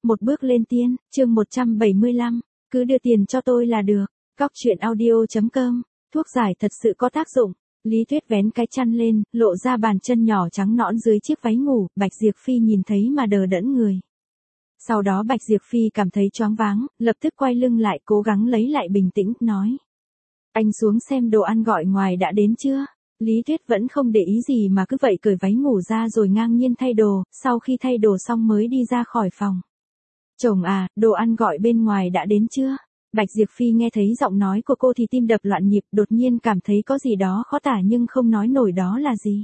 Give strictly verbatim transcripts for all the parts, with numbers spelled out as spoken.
một bước lên tiên, chương một trăm bảy mươi lăm, cứ đưa tiền cho tôi là được. Cóc truyện audio chấm com, thuốc giải thật sự có tác dụng. Lý Tuyết vén cái chăn lên, lộ ra bàn chân nhỏ trắng nõn dưới chiếc váy ngủ, Bạch Diệp Phi nhìn thấy mà đờ đẫn người. Sau đó Bạch Diệp Phi cảm thấy choáng váng, lập tức quay lưng lại cố gắng lấy lại bình tĩnh, nói. Anh xuống xem đồ ăn gọi ngoài đã đến chưa? Lý Tuyết vẫn không để ý gì mà cứ vậy cởi váy ngủ ra rồi ngang nhiên thay đồ, sau khi thay đồ xong mới đi ra khỏi phòng. Chồng à, đồ ăn gọi bên ngoài đã đến chưa? Bạch Diệp Phi nghe thấy giọng nói của cô thì tim đập loạn nhịp, đột nhiên cảm thấy có gì đó khó tả nhưng không nói nổi đó là gì.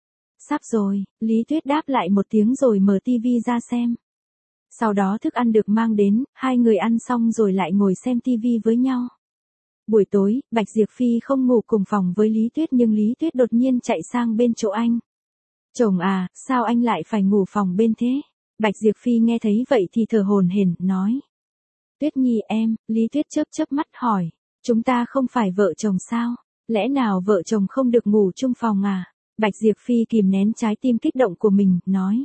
Sắp rồi, Lý Tuyết đáp lại một tiếng rồi mở tivi ra xem. Sau đó thức ăn được mang đến, hai người ăn xong rồi lại ngồi xem tivi với nhau. Buổi tối, Bạch Diệp Phi không ngủ cùng phòng với Lý Tuyết nhưng Lý Tuyết đột nhiên chạy sang bên chỗ anh. Chồng à, sao anh lại phải ngủ phòng bên thế? Bạch Diệp Phi nghe thấy vậy thì thở hổn hển, nói. Tuyết Nhi em, Lý Tuyết chớp chớp mắt hỏi. Chúng ta không phải vợ chồng sao? Lẽ nào vợ chồng không được ngủ chung phòng à? Bạch Diệp Phi kìm nén trái tim kích động của mình, nói.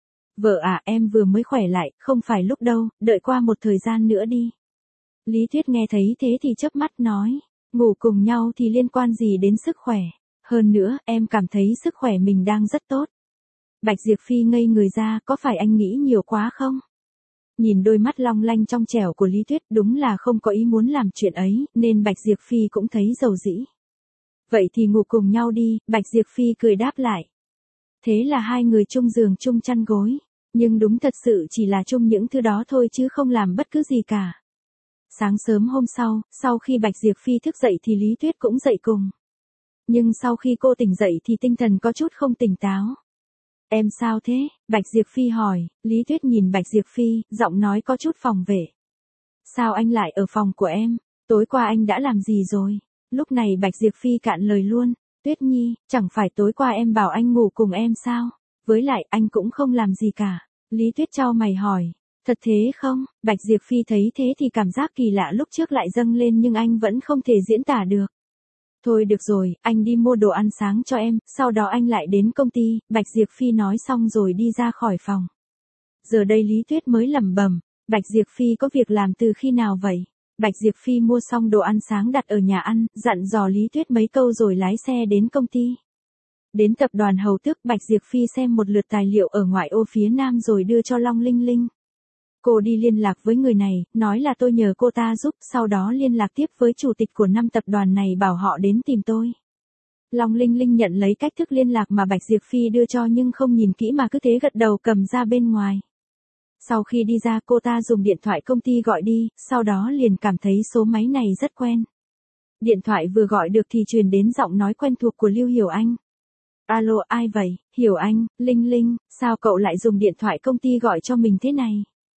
Vợ à, em vừa mới khỏe lại, không phải lúc đâu, đợi qua một thời gian nữa đi. Lý Tuyết nghe thấy thế thì chớp mắt nói. Ngủ cùng nhau thì liên quan gì đến sức khỏe? Hơn nữa, em cảm thấy sức khỏe mình đang rất tốt. Bạch Diệp Phi ngây người ra, có phải anh nghĩ nhiều quá không? Nhìn đôi mắt long lanh trong trẻo của Lý Tuyết, đúng là không có ý muốn làm chuyện ấy, nên Bạch Diệp Phi cũng thấy dầu dĩ. Vậy thì ngủ cùng nhau đi, Bạch Diệp Phi cười đáp lại. Thế là hai người chung giường chung chăn gối, nhưng đúng thật sự chỉ là chung những thứ đó thôi chứ không làm bất cứ gì cả. Sáng sớm hôm sau, sau khi Bạch Diệp Phi thức dậy thì Lý Tuyết cũng dậy cùng. Nhưng sau khi cô tỉnh dậy thì tinh thần có chút không tỉnh táo. Em sao thế? Bạch Diệp Phi hỏi. Lý Tuyết nhìn Bạch Diệp Phi, giọng nói có chút phòng vệ. Sao anh lại ở phòng của em? Tối qua anh đã làm gì rồi? Lúc này Bạch Diệp Phi cạn lời luôn. Tuyết Nhi, chẳng phải tối qua em bảo anh ngủ cùng em sao? Với lại anh cũng không làm gì cả. Lý Tuyết chau mày hỏi. Thật thế không? Bạch Diệp Phi thấy thế thì cảm giác kỳ lạ lúc trước lại dâng lên nhưng anh vẫn không thể diễn tả được. Thôi được rồi, anh đi mua đồ ăn sáng cho em, sau đó anh lại đến công ty. Bạch Diệp Phi nói xong rồi đi ra khỏi phòng. Giờ đây Lý Tuyết mới lẩm bẩm, Bạch Diệp Phi có việc làm từ khi nào vậy? Bạch Diệp Phi mua xong đồ ăn sáng đặt ở nhà ăn, dặn dò Lý Tuyết mấy câu rồi lái xe đến công ty. Đến tập đoàn Hầu Tước, Bạch Diệp Phi xem một lượt tài liệu ở ngoại ô phía Nam rồi đưa cho Long Linh Linh. Cô đi liên lạc với người này, nói là tôi nhờ cô ta giúp, sau đó liên lạc tiếp với chủ tịch của năm tập đoàn này bảo họ đến tìm tôi. Long Linh Linh nhận lấy cách thức liên lạc mà Bạch Diệp Phi đưa cho nhưng không nhìn kỹ mà cứ thế gật đầu cầm ra bên ngoài. Sau khi đi ra cô ta dùng điện thoại công ty gọi đi, sau đó liền cảm thấy số máy này rất quen. Điện thoại vừa gọi được thì truyền đến giọng nói quen thuộc của Lưu Hiểu Anh. Alo, ai vậy? Hiểu Anh, Linh Linh, sao cậu lại dùng điện thoại công ty gọi cho mình thế này?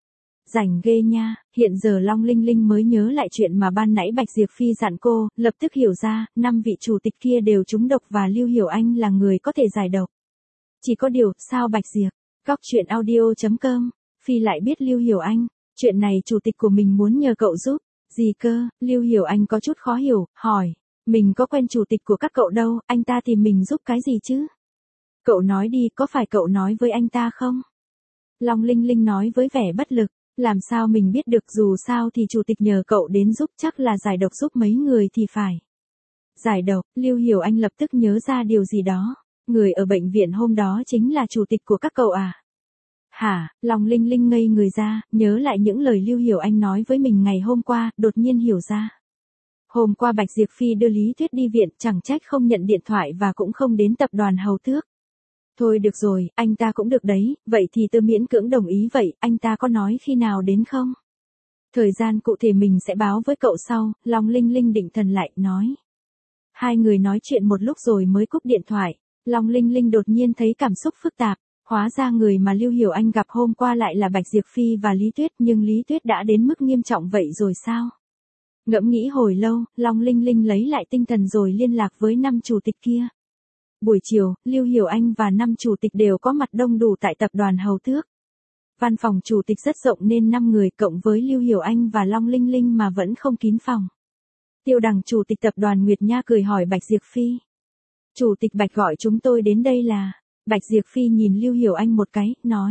Rảnh ghê nha, hiện giờ Long Linh Linh mới nhớ lại chuyện mà ban nãy Bạch Diệp Phi dặn cô, lập tức hiểu ra, năm vị chủ tịch kia đều trúng độc và Lưu Hiểu Anh là người có thể giải độc. Chỉ có điều, sao Bạch Diệp, cóc truyện audio chấm com, Phi lại biết Lưu Hiểu Anh, chuyện này chủ tịch của mình muốn nhờ cậu giúp, gì cơ? Lưu Hiểu Anh có chút khó hiểu, hỏi, mình có quen chủ tịch của các cậu đâu, anh ta tìm mình giúp cái gì chứ? Cậu nói đi, có phải cậu nói với anh ta không? Long Linh Linh nói với vẻ bất lực. Làm sao mình biết được, dù sao thì chủ tịch nhờ cậu đến giúp, chắc là giải độc giúp mấy người thì phải. Giải độc, Lưu Hiểu Anh lập tức nhớ ra điều gì đó. Người ở bệnh viện hôm đó chính là chủ tịch của các cậu à? Hả? Long Linh Linh ngây người ra, nhớ lại những lời Lưu Hiểu Anh nói với mình ngày hôm qua, đột nhiên hiểu ra. Hôm qua Bạch Diệp Phi đưa Lý Tuyết đi viện, chẳng trách không nhận điện thoại và cũng không đến tập đoàn Hầu Tước. Thôi được rồi, anh ta cũng được đấy, vậy thì tôi miễn cưỡng đồng ý vậy, anh ta có nói khi nào đến không? Thời gian cụ thể mình sẽ báo với cậu sau, Long Linh Linh định thần lại, nói. Hai người nói chuyện một lúc rồi mới cúp điện thoại, Long Linh Linh đột nhiên thấy cảm xúc phức tạp, hóa ra người mà Lưu Hiểu Anh gặp hôm qua lại là Bạch Diệp Phi và Lý Tuyết, nhưng Lý Tuyết đã đến mức nghiêm trọng vậy rồi sao? Ngẫm nghĩ hồi lâu, Long Linh Linh lấy lại tinh thần rồi liên lạc với năm chủ tịch kia. Buổi chiều, Lưu Hiểu Anh và năm chủ tịch đều có mặt đông đủ tại tập đoàn Hầu Tước. Văn phòng chủ tịch rất rộng nên năm người cộng với Lưu Hiểu Anh và Long Linh Linh mà vẫn không kín phòng. Tiêu Đằng chủ tịch tập đoàn Nguyệt Nha cười hỏi Bạch Diệp Phi. Chủ tịch Bạch gọi chúng tôi đến đây là... Bạch Diệp Phi nhìn Lưu Hiểu Anh một cái, nói.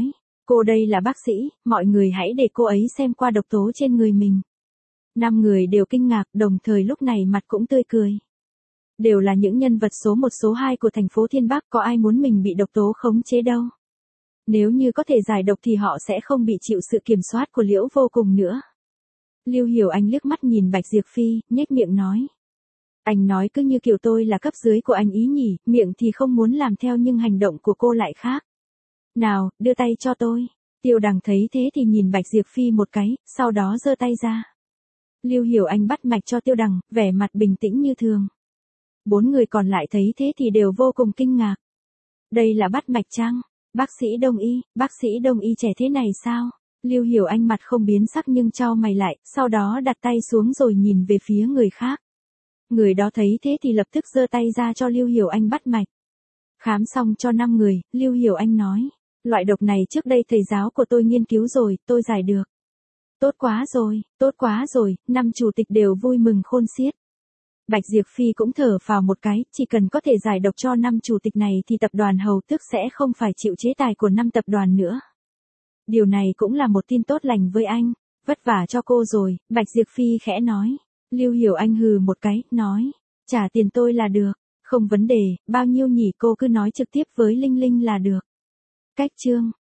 Cô đây là bác sĩ, mọi người hãy để cô ấy xem qua độc tố trên người mình. Năm người đều kinh ngạc, đồng thời lúc này mặt cũng tươi cười. Đều là những nhân vật số một số hai của thành phố Thiên Bắc, có ai muốn mình bị độc tố khống chế đâu. Nếu như có thể giải độc thì họ sẽ không bị chịu sự kiểm soát của Liễu Vô Cùng nữa. Lưu Hiểu Anh liếc mắt nhìn Bạch Diệp Phi, nhếch miệng nói. Anh nói cứ như kiểu tôi là cấp dưới của anh ý nhỉ, miệng thì không muốn làm theo nhưng hành động của cô lại khác. Nào, đưa tay cho tôi. Tiêu Đằng thấy thế thì nhìn Bạch Diệp Phi một cái, sau đó giơ tay ra. Lưu Hiểu Anh bắt mạch cho Tiêu Đằng, vẻ mặt bình tĩnh như thường. Bốn người còn lại thấy thế thì đều vô cùng kinh ngạc. Đây là bắt mạch chăng? Bác sĩ Đông y, bác sĩ Đông y trẻ thế này sao? Lưu Hiểu Anh mặt không biến sắc nhưng chau mày lại, sau đó đặt tay xuống rồi nhìn về phía người khác. Người đó thấy thế thì lập tức giơ tay ra cho Lưu Hiểu Anh bắt mạch. Khám xong cho năm người, Lưu Hiểu Anh nói. Loại độc này trước đây thầy giáo của tôi nghiên cứu rồi, tôi giải được. Tốt quá rồi, tốt quá rồi, năm chủ tịch đều vui mừng khôn xiết. Bạch Diệp Phi cũng thở phào một cái, chỉ cần có thể giải độc cho năm chủ tịch này thì tập đoàn Hầu Tước sẽ không phải chịu chế tài của năm tập đoàn nữa. Điều này cũng là một tin tốt lành với anh, vất vả cho cô rồi, Bạch Diệp Phi khẽ nói. Lưu Hiểu Anh hừ một cái, nói, trả tiền tôi là được, không vấn đề, bao nhiêu nhỉ cô cứ nói trực tiếp với Linh Linh là được. Cách chương